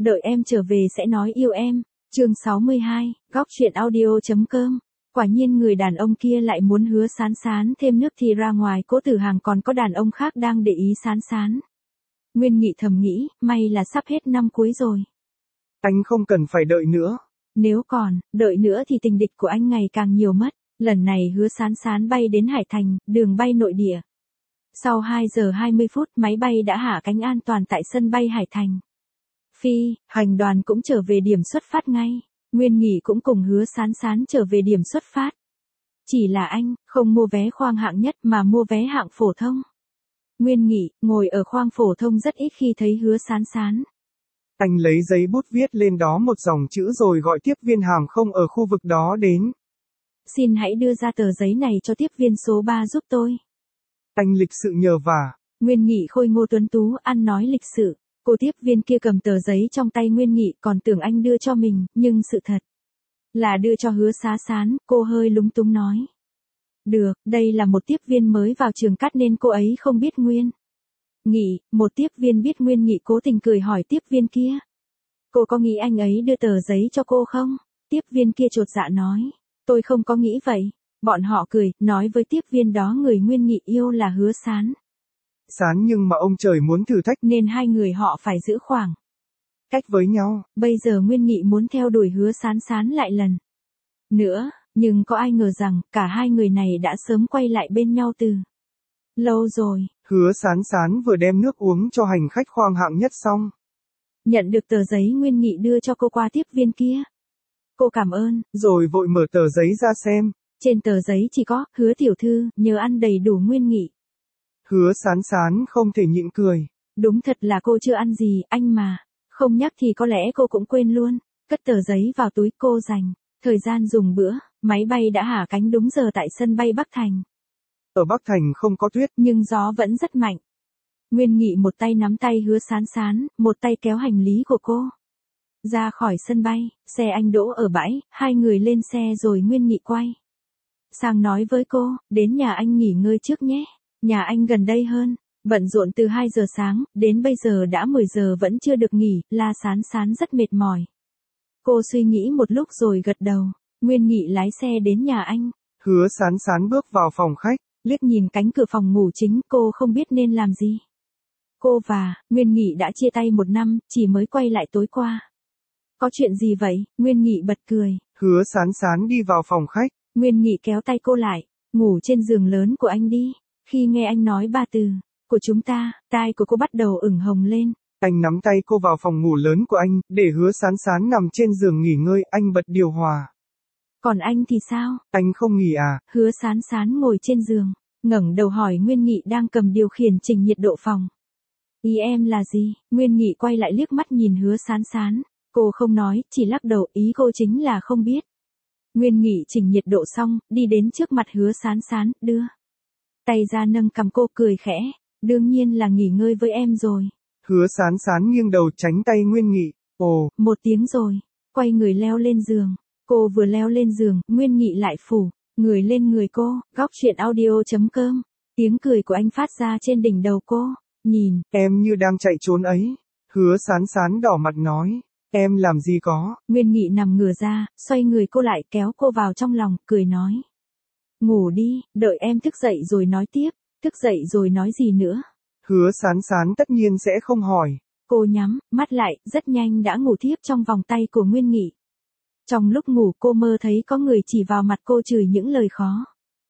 đợi em trở về sẽ nói yêu em. Chương 62, góc truyện audio.com. Quả nhiên người đàn ông kia lại muốn Hứa Sán Sán thêm nước thì ra ngoài Cố Tử Hàng còn có đàn ông khác đang để ý Sán Sán. Nguyên Nghị thầm nghĩ, may là sắp hết năm cuối rồi. Anh không cần phải đợi nữa. Nếu còn, đợi nữa thì tình địch của anh ngày càng nhiều mất. Lần này Hứa Sán Sán bay đến Hải Thành, đường bay nội địa. Sau 2 giờ 20 phút máy bay đã hạ cánh an toàn tại sân bay Hải Thành. Phi hành đoàn cũng trở về điểm xuất phát ngay. Nguyên Nghị cũng cùng Hứa Sán Sán trở về điểm xuất phát. Chỉ là anh, không mua vé khoang hạng nhất mà mua vé hạng phổ thông. Nguyên Nghị, ngồi ở khoang phổ thông rất ít khi thấy Hứa Sán Sán. Anh lấy giấy bút viết lên đó một dòng chữ rồi gọi tiếp viên hàng không ở khu vực đó đến. Xin hãy đưa ra tờ giấy này cho tiếp viên số 3 giúp tôi. Anh lịch sự nhờ vả. Nguyên Nghị khôi ngô tuấn tú, ăn nói lịch sự. Cô tiếp viên kia cầm tờ giấy trong tay Nguyên Nghị còn tưởng anh đưa cho mình, nhưng sự thật là đưa cho Hứa Sán Sán, cô hơi lúng túng nói. Được, đây là một tiếp viên mới vào trường cát nên cô ấy không biết Nguyên Nghị. Một tiếp viên biết Nguyên Nghị cố tình cười hỏi tiếp viên kia. Cô có nghĩ anh ấy đưa tờ giấy cho cô không? Tiếp viên kia chột dạ nói. Tôi không có nghĩ vậy. Bọn họ cười, nói với tiếp viên đó người Nguyên Nghị yêu là Hứa Sán Sán nhưng mà ông trời muốn thử thách nên hai người họ phải giữ khoảng cách với nhau. Bây giờ Nguyên Nghị muốn theo đuổi Hứa Sán Sán lại lần nữa, nhưng có ai ngờ rằng cả hai người này đã sớm quay lại bên nhau từ lâu rồi. Hứa Sán Sán vừa đem nước uống cho hành khách khoang hạng nhất xong. Nhận được tờ giấy Nguyên Nghị đưa cho cô qua tiếp viên kia. Cô cảm ơn, rồi vội mở tờ giấy ra xem. Trên tờ giấy chỉ có, Hứa tiểu thư, nhớ ăn đầy đủ Nguyên Nghị. Hứa Sán Sán không thể nhịn cười. Đúng thật là cô chưa ăn gì, anh mà. Không nhắc thì có lẽ cô cũng quên luôn. Cất tờ giấy vào túi cô dành thời gian dùng bữa. Máy bay đã hạ cánh đúng giờ tại sân bay Bắc Thành. Ở Bắc Thành không có tuyết, nhưng gió vẫn rất mạnh. Nguyên Nghị một tay nắm tay Hứa Sán Sán, một tay kéo hành lý của cô ra khỏi sân bay. Xe anh đỗ ở bãi, hai người lên xe rồi Nguyên Nghị quay sang nói với cô, đến nhà anh nghỉ ngơi trước nhé. Nhà anh gần đây hơn. Bận rộn từ 2 giờ sáng, đến bây giờ đã 10 giờ vẫn chưa được nghỉ, La Sán Sán rất mệt mỏi. Cô suy nghĩ một lúc rồi gật đầu. Nguyên Nghị lái xe đến nhà anh. Hứa Sán Sán bước vào phòng khách, liếc nhìn cánh cửa phòng ngủ chính, cô không biết nên làm gì. Cô và Nguyên Nghị đã chia tay 1 năm, chỉ mới quay lại tối qua. Có chuyện gì vậy? Nguyên Nghị bật cười. Hứa Sán Sán đi vào phòng khách. Nguyên Nghị kéo tay cô lại, ngủ trên giường lớn của anh đi. Khi nghe anh nói 3 từ của chúng ta, tai của cô bắt đầu ửng hồng lên. Anh nắm tay cô vào phòng ngủ lớn của anh, để Hứa Sán Sán nằm trên giường nghỉ ngơi, anh bật điều hòa. Còn anh thì sao? Anh không nghỉ à? Hứa Sán Sán ngồi trên giường, ngẩng đầu hỏi Nguyên Nghị đang cầm điều khiển chỉnh nhiệt độ phòng. Ý em là gì? Nguyên Nghị quay lại liếc mắt nhìn Hứa Sán Sán. Cô không nói, chỉ lắc đầu, ý cô chính là không biết. Nguyên Nghị chỉnh nhiệt độ xong, đi đến trước mặt Hứa Sán Sán, đưa tay ra nâng cằm cô cười khẽ. Đương nhiên là nghỉ ngơi với em rồi. Hứa Sán Sán nghiêng đầu tránh tay Nguyên Nghị. Ồ. 1 tiếng rồi. Quay người leo lên giường. Cô vừa leo lên giường, Nguyên Nghị lại phủ người lên người cô. Góc truyện audio.com. Tiếng cười của anh phát ra trên đỉnh đầu cô. Nhìn. Em như đang chạy trốn ấy. Hứa Sán Sán đỏ mặt nói. Em làm gì có. Nguyên Nghị nằm ngửa ra, xoay người cô lại kéo cô vào trong lòng, cười nói. Ngủ đi, đợi em thức dậy rồi nói tiếp. Thức dậy rồi nói gì nữa? Hứa Sán Sán tất nhiên sẽ không hỏi. Cô nhắm mắt lại, rất nhanh đã ngủ thiếp trong vòng tay của Nguyên Nghị. Trong lúc ngủ cô mơ thấy có người chỉ vào mặt cô chửi những lời khó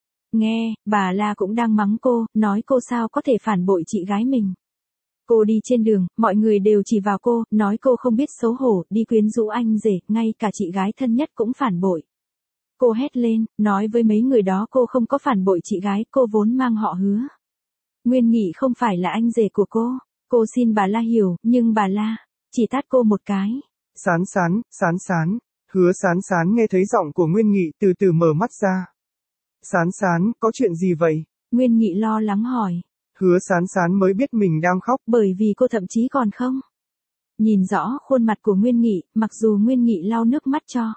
nghe. Bà La cũng đang mắng cô, nói cô sao có thể phản bội chị gái mình. Cô đi trên đường, mọi người đều chỉ vào cô, nói cô không biết xấu hổ, đi quyến rũ anh rể, ngay cả chị gái thân nhất cũng phản bội. Cô hét lên, nói với mấy người đó cô không có phản bội chị gái, cô vốn mang họ Hứa. Nguyên Nghị không phải là anh rể của cô. Cô xin bà La hiểu, nhưng bà La chỉ tát cô một cái. Sán Sán. Hứa Sán Sán nghe thấy giọng của Nguyên Nghị từ từ mở mắt ra. Sán Sán, có chuyện gì vậy? Nguyên Nghị lo lắng hỏi. Hứa Sán Sán mới biết mình đang khóc. Bởi vì cô thậm chí còn không nhìn rõ khuôn mặt của Nguyên Nghị, mặc dù Nguyên Nghị lau nước mắt cho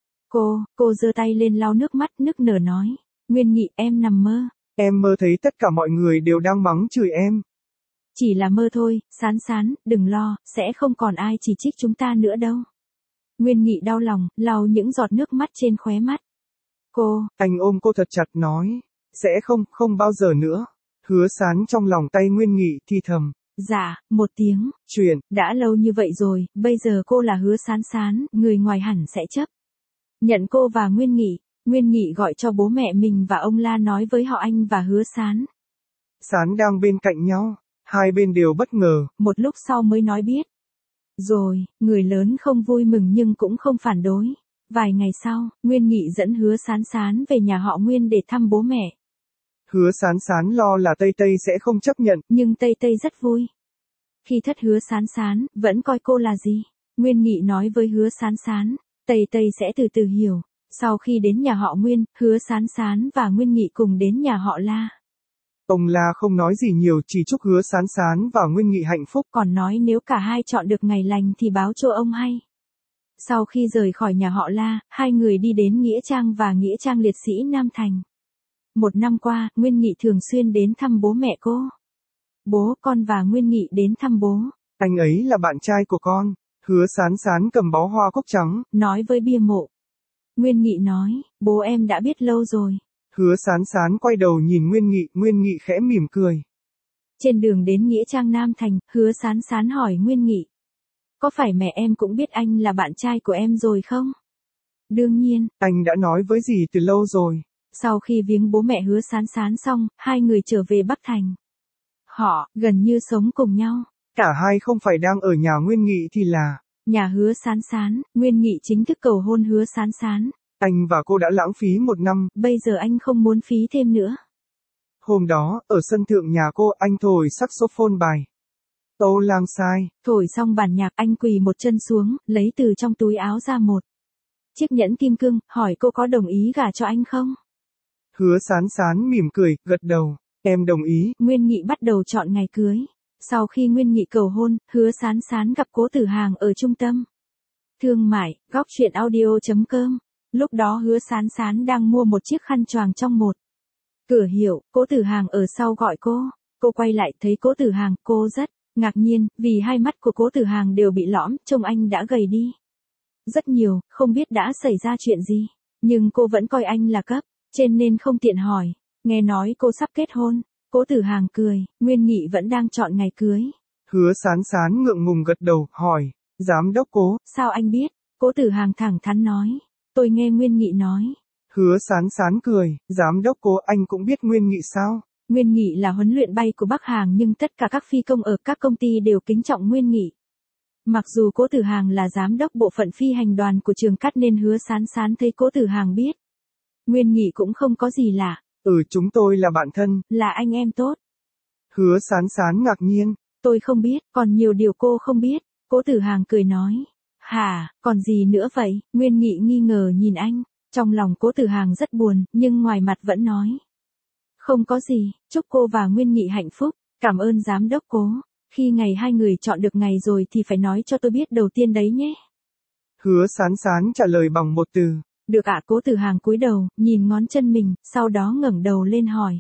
cô giơ tay lên lau nước mắt, nức nở nói. Nguyên Nghị, em nằm mơ. Em mơ thấy tất cả mọi người đều đang mắng chửi em. Chỉ là mơ thôi, Sán Sán, đừng lo, sẽ không còn ai chỉ trích chúng ta nữa đâu. Nguyên Nghị đau lòng, lau những giọt nước mắt trên khóe mắt. Anh ôm cô thật chặt nói. Sẽ không bao giờ nữa. Hứa Sán trong lòng tay Nguyên Nghị thì thầm. Dạ, một tiếng. Chuyện. Đã lâu như vậy rồi, bây giờ cô là Hứa Sán Sán, người ngoài hẳn sẽ chấp nhận cô và Nguyên Nghị. Nguyên Nghị gọi cho bố mẹ mình và ông La nói với họ anh và Hứa Sán. Sán đang bên cạnh nhau, hai bên đều bất ngờ. Một lúc sau mới nói biết. Rồi, người lớn không vui mừng nhưng cũng không phản đối. Vài ngày sau, Nguyên Nghị dẫn Hứa Sán Sán về nhà họ Nguyên để thăm bố mẹ. Hứa Sán Sán lo là Tây Tây sẽ không chấp nhận. Nhưng Tây Tây rất vui. Khi thất Hứa Sán Sán, vẫn coi cô là gì. Nguyên Nghị nói với Hứa Sán Sán, Tây Tây sẽ từ từ hiểu. Sau khi đến nhà họ Nguyên, Hứa Sán Sán và Nguyên Nghị cùng đến nhà họ La. Ông La không nói gì nhiều, chỉ chúc Hứa Sán Sán và Nguyên Nghị hạnh phúc. Còn nói nếu cả hai chọn được ngày lành thì báo cho ông hay. Sau khi rời khỏi nhà họ La, hai người đi đến Nghĩa Trang và Nghĩa Trang Liệt Sĩ Nam Thành. Một năm qua, Nguyên Nghị thường xuyên đến thăm bố mẹ cô. Bố, con và Nguyên Nghị đến thăm bố. Anh ấy là bạn trai của con. Hứa Sán Sán cầm bó hoa cúc trắng, nói với bia mộ. Nguyên Nghị nói, bố em đã biết lâu rồi. Hứa Sán Sán quay đầu nhìn Nguyên Nghị khẽ mỉm cười. Trên đường đến Nghĩa Trang Nam Thành, Hứa Sán Sán hỏi Nguyên Nghị. Có phải mẹ em cũng biết anh là bạn trai của em rồi không? Đương nhiên. Anh đã nói với dì từ lâu rồi. Sau khi viếng bố mẹ Hứa Sán Sán xong, hai người trở về Bắc Thành. Họ, gần như sống cùng nhau. Cả hai không phải đang ở nhà Nguyên Nghị thì là nhà Hứa Sán Sán. Nguyên Nghị chính thức cầu hôn Hứa Sán Sán. Anh và cô đã lãng phí 1 năm. Bây giờ anh không muốn phí thêm nữa. Hôm đó, ở sân thượng nhà cô, anh thổi saxophone bài Âu Lang Sai. Thổi xong bản nhạc, anh quỳ một chân xuống, lấy từ trong túi áo ra một chiếc nhẫn kim cương, hỏi cô có đồng ý gả cho anh không? Hứa Sán Sán mỉm cười, gật đầu. Em đồng ý. Nguyên Nghị bắt đầu chọn ngày cưới. Sau khi Nguyên Nghị cầu hôn, Hứa Sán Sán gặp Cố Tử Hàng ở trung tâm thương mại, góc truyện audio.com. Lúc đó Hứa Sán Sán đang mua một chiếc khăn choàng trong một cửa hiệu, Cố Tử Hàng ở sau gọi cô. Cô quay lại thấy Cố Tử Hàng, cô rất ngạc nhiên, vì hai mắt của Cố Tử Hàng đều bị lõm, trông anh đã gầy đi rất nhiều, không biết đã xảy ra chuyện gì. Nhưng cô vẫn coi anh là cấp trên nên không tiện hỏi. Nghe nói cô sắp kết hôn, Cố Tử Hàng cười, Nguyên Nghị vẫn đang chọn ngày cưới. Hứa Sán Sán ngượng ngùng gật đầu, hỏi, giám đốc Cố. Sao anh biết? Cố Tử Hàng thẳng thắn nói. Tôi nghe Nguyên Nghị nói. Hứa Sán Sán cười, giám đốc Cố, anh cũng biết Nguyên Nghị sao? Nguyên Nghị là huấn luyện bay của Bắc Hàng nhưng tất cả các phi công ở các công ty đều kính trọng Nguyên Nghị. Mặc dù Cố Tử Hàng là giám đốc bộ phận phi hành đoàn của trường cát nên Hứa Sán Sán thấy Cố Tử Hàng biết. Nguyên Nghị cũng không có gì lạ. Chúng tôi là bạn thân. Là anh em tốt. Hứa Sán Sán ngạc nhiên. Tôi không biết, còn nhiều điều cô không biết. Cố Tử Hàng cười nói. Hả, còn gì nữa vậy? Nguyên Nghị nghi ngờ nhìn anh. Trong lòng Cố Tử Hàng rất buồn, nhưng ngoài mặt vẫn nói. Không có gì, chúc cô và Nguyên Nghị hạnh phúc. Cảm ơn giám đốc Cố. Khi ngày hai người chọn được ngày rồi thì phải nói cho tôi biết đầu tiên đấy nhé. Hứa Sán Sán trả lời bằng một từ. Được ạ. Cố Tử Hàng cúi đầu, nhìn ngón chân mình, sau đó ngẩng đầu lên hỏi.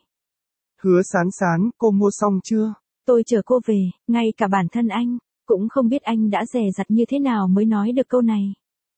Hứa Sán Sán, cô mua xong chưa? Tôi chờ cô về, ngay cả bản thân anh, cũng không biết anh đã dè dặt như thế nào mới nói được câu này.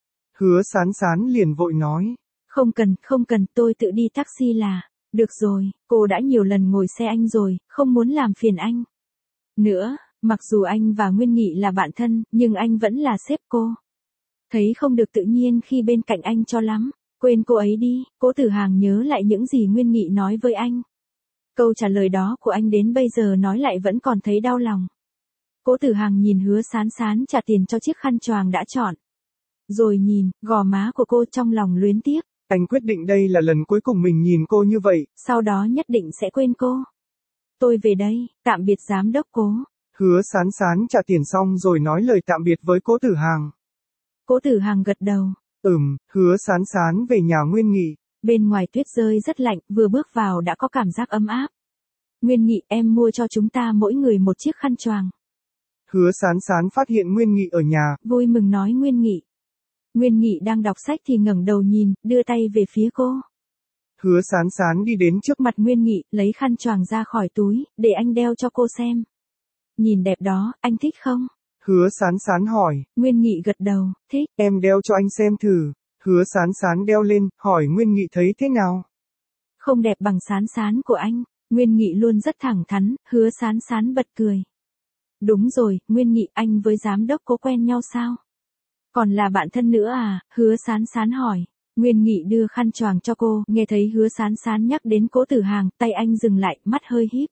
Hứa Sán Sán liền vội nói. Không cần, tôi tự đi taxi là. Được rồi, cô đã nhiều lần ngồi xe anh rồi, không muốn làm phiền anh nữa. Mặc dù anh và Nguyên Nghị là bạn thân, nhưng anh vẫn là sếp cô. Thấy không được tự nhiên khi bên cạnh anh cho lắm. Quên cô ấy đi. Cố Tử Hàng nhớ lại những gì Nguyên Nghị nói với anh. Câu trả lời đó của anh đến bây giờ nói lại vẫn còn thấy đau lòng. Cố Tử Hàng nhìn Hứa Sán Sán trả tiền cho chiếc khăn choàng đã chọn. Rồi nhìn gò má của cô, trong lòng luyến tiếc. Anh quyết định đây là lần cuối cùng mình nhìn cô như vậy. Sau đó nhất định sẽ quên cô. Tôi về đây, tạm biệt giám đốc Cố. Hứa Sán Sán trả tiền xong rồi nói lời tạm biệt với Cố Tử Hàng. Cố Tử Hàng gật đầu. Hứa Sán Sán về nhà Nguyên Nghị. Bên ngoài tuyết rơi rất lạnh, vừa bước vào đã có cảm giác ấm áp. Nguyên Nghị, em mua cho chúng ta mỗi người một chiếc khăn choàng. Hứa Sán Sán phát hiện Nguyên Nghị ở nhà. Vui mừng nói Nguyên Nghị. Nguyên Nghị đang đọc sách thì ngẩng đầu nhìn, đưa tay về phía cô. Hứa Sán Sán đi đến trước mặt Nguyên Nghị, lấy khăn choàng ra khỏi túi, để anh đeo cho cô xem. Nhìn đẹp đó, anh thích không? Hứa Sán Sán hỏi. Nguyên Nghị gật đầu, thích. Em đeo cho anh xem thử. Hứa Sán Sán đeo lên, hỏi Nguyên Nghị thấy thế nào? Không đẹp bằng Sán Sán của anh. Nguyên Nghị luôn rất thẳng thắn, Hứa Sán Sán bật cười. Đúng rồi, Nguyên Nghị, anh với giám đốc có quen nhau sao? Còn là bạn thân nữa à? Hứa Sán Sán hỏi. Nguyên Nghị đưa khăn choàng cho cô, nghe thấy Hứa Sán Sán nhắc đến Cố Tử Hàng, tay anh dừng lại, mắt hơi híp.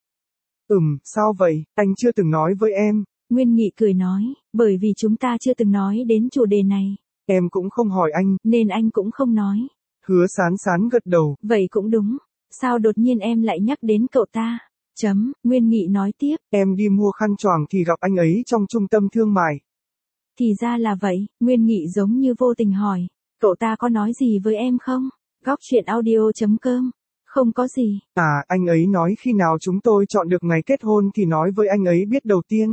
Sao vậy, anh chưa từng nói với em. Nguyên Nghị cười nói, bởi vì chúng ta chưa từng nói đến chủ đề này. Em cũng không hỏi anh. Nên anh cũng không nói. Hứa Sán Sán gật đầu. Vậy cũng đúng. Sao đột nhiên em lại nhắc đến cậu ta? Nguyên Nghị nói tiếp. Em đi mua khăn choàng thì gặp anh ấy trong trung tâm thương mại. Thì ra là vậy, Nguyên Nghị giống như vô tình hỏi. Cậu ta có nói gì với em không? Góc chuyện audio.com. Không có gì. Anh ấy nói khi nào chúng tôi chọn được ngày kết hôn thì nói với anh ấy biết đầu tiên.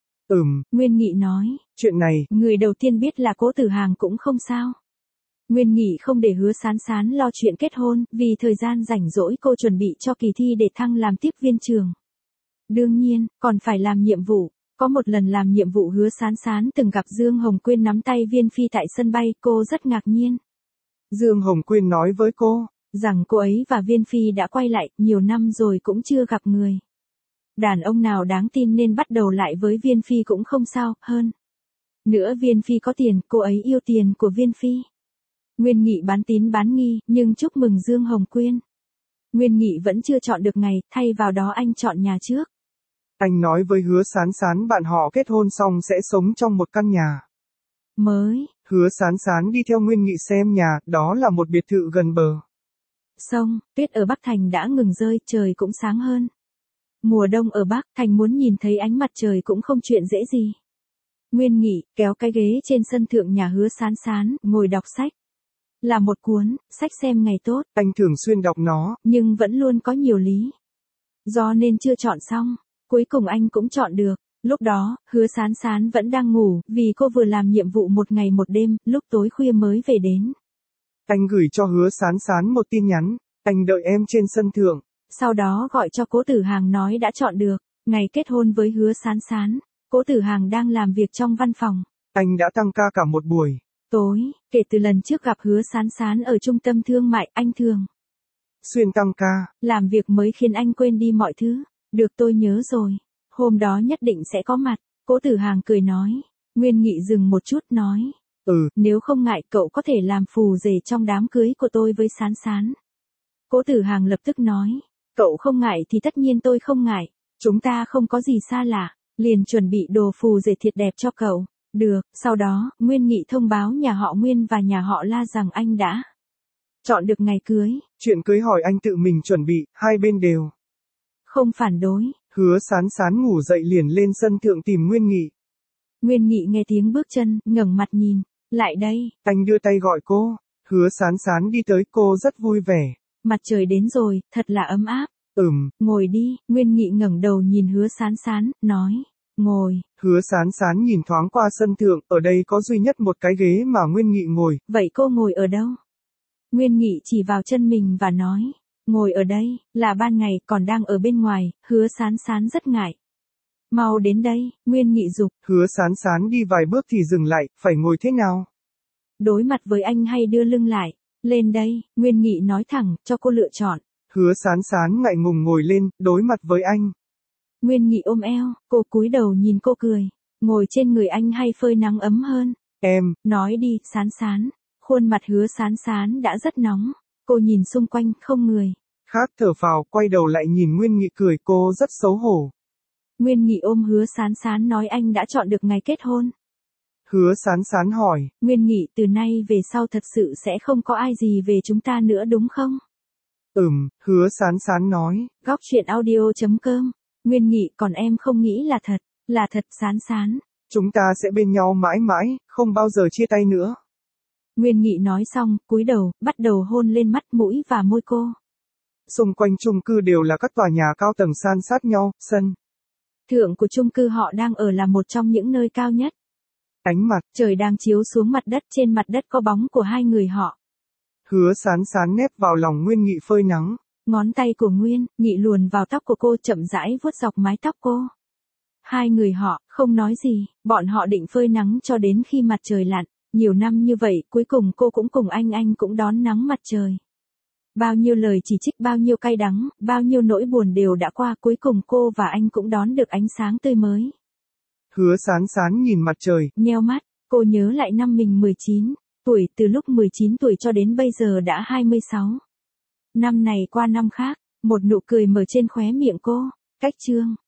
Nguyên Nghị nói. Chuyện này, người đầu tiên biết là Cố Tử Hàng cũng không sao. Nguyên Nghị không để Hứa Sán Sán lo chuyện kết hôn, vì thời gian rảnh rỗi cô chuẩn bị cho kỳ thi để thăng làm tiếp viên trường. Đương nhiên, còn phải làm nhiệm vụ. Có một lần làm nhiệm vụ Hứa Sán Sán từng gặp Dương Hồng Quyên nắm tay Viên Phi tại sân bay, cô rất ngạc nhiên. Dương Hồng Quyên nói với cô rằng cô ấy và Viên Phi đã quay lại, nhiều năm rồi cũng chưa gặp người. Đàn ông nào đáng tin nên bắt đầu lại với Viên Phi cũng không sao, hơn nữa Viên Phi có tiền, cô ấy yêu tiền của Viên Phi. Nguyên Nghị bán tín bán nghi, nhưng chúc mừng Dương Hồng Quyên. Nguyên Nghị vẫn chưa chọn được ngày, thay vào đó anh chọn nhà trước. Anh nói với Hứa Sán Sán bạn họ kết hôn xong sẽ sống trong một căn nhà mới. Hứa Sán Sán đi theo Nguyên Nghị xem nhà, đó là một biệt thự gần bờ sông. Tuyết ở Bắc Thành đã ngừng rơi, trời cũng sáng hơn. Mùa đông ở Bắc Thành muốn nhìn thấy ánh mặt trời cũng không chuyện dễ gì. Nguyên Nghị kéo cái ghế trên sân thượng nhà Hứa Sán Sán, ngồi đọc sách. Là một cuốn sách xem ngày tốt. Anh thường xuyên đọc nó, nhưng vẫn luôn có nhiều lý do nên chưa chọn xong. Cuối cùng anh cũng chọn được. Lúc đó, Hứa Sán Sán vẫn đang ngủ, vì cô vừa làm nhiệm vụ một ngày một đêm, lúc tối khuya mới về đến. Anh gửi cho Hứa Sán Sán một tin nhắn, anh đợi em trên sân thượng. Sau đó gọi cho Cố Tử Hàng nói đã chọn được ngày kết hôn với Hứa Sán Sán. Cố Tử Hàng đang làm việc trong văn phòng. Anh đã tăng ca cả một buổi tối, kể từ lần trước gặp Hứa Sán Sán ở trung tâm thương mại, anh thường xuyên tăng ca. Làm việc mới khiến anh quên đi mọi thứ. Được, tôi nhớ rồi. Hôm đó nhất định sẽ có mặt. Cố Tử Hàng cười nói. Nguyên Nghị dừng một chút nói. Nếu không ngại cậu có thể làm phù rể trong đám cưới của tôi với Sán Sán. Cố Tử Hàng lập tức nói. Cậu không ngại thì tất nhiên tôi không ngại. Chúng ta không có gì xa lạ. Liền chuẩn bị đồ phù rể thiệt đẹp cho cậu. Được, sau đó, Nguyên Nghị thông báo nhà họ Nguyên và nhà họ La rằng anh đã chọn được ngày cưới. Chuyện cưới hỏi anh tự mình chuẩn bị, hai bên đều không phản đối. Hứa Sán Sán ngủ dậy liền lên sân thượng tìm Nguyên Nghị. Nguyên Nghị nghe tiếng bước chân, ngẩng mặt nhìn. Lại đây. Anh đưa tay gọi cô. Hứa Sán Sán đi tới, cô rất vui vẻ. Mặt trời đến rồi, thật là ấm áp. Ngồi đi. Nguyên Nghị ngẩng đầu nhìn Hứa Sán Sán, nói. Ngồi. Hứa Sán Sán nhìn thoáng qua sân thượng, ở đây có duy nhất một cái ghế mà Nguyên Nghị ngồi. Vậy cô ngồi ở đâu? Nguyên Nghị chỉ vào chân mình và nói. Ngồi ở đây, là ban ngày, còn đang ở bên ngoài. Hứa Sán Sán rất ngại. Mau đến đây, Nguyên Nghị giục. Hứa Sán Sán đi vài bước thì dừng lại, phải ngồi thế nào? Đối mặt với anh hay đưa lưng lại? Lên đây, Nguyên Nghị nói thẳng, cho cô lựa chọn. Hứa Sán Sán ngại ngùng ngồi lên, đối mặt với anh. Nguyên Nghị ôm eo, cô cúi đầu nhìn cô cười. Ngồi trên người anh hay phơi nắng ấm hơn? Em. Nói đi, Sán Sán. Khuôn mặt Hứa Sán Sán đã rất nóng. Cô nhìn xung quanh, không người. Khát thở phào, quay đầu lại nhìn Nguyên Nghị cười, cô rất xấu hổ. Nguyên Nghị ôm Hứa Sán Sán nói anh đã chọn được ngày kết hôn. Hứa Sán Sán hỏi. Nguyên Nghị từ nay về sau thật sự sẽ không có ai gì về chúng ta nữa đúng không? Hứa Sán Sán nói. Góc chuyện audio.com. Nguyên Nghị còn em không nghĩ là thật Sán Sán. Chúng ta sẽ bên nhau mãi mãi, không bao giờ chia tay nữa. Nguyên Nghị nói xong, cúi đầu, bắt đầu hôn lên mắt, mũi và môi cô. Xung quanh chung cư đều là các tòa nhà cao tầng san sát nhau, sân thượng của chung cư họ đang ở là một trong những nơi cao nhất. Ánh mặt trời đang chiếu xuống mặt đất, trên mặt đất có bóng của hai người họ. Hứa Sán Sán nép vào lòng Nguyên Nghị phơi nắng. Ngón tay của Nguyên Nghị luồn vào tóc của cô, chậm rãi vuốt dọc mái tóc cô. Hai người họ, không nói gì, bọn họ định phơi nắng cho đến khi mặt trời lặn. Nhiều năm như vậy, cuối cùng cô cũng cùng anh cũng đón nắng mặt trời. Bao nhiêu lời chỉ trích, bao nhiêu cay đắng, bao nhiêu nỗi buồn đều đã qua, cuối cùng cô và anh cũng đón được ánh sáng tươi mới. Hứa Sán Sán nhìn mặt trời. Nheo mắt, cô nhớ lại năm mình 19 tuổi, từ lúc 19 tuổi cho đến bây giờ đã 26. Năm này qua năm khác, một nụ cười mở trên khóe miệng cô. Cách chương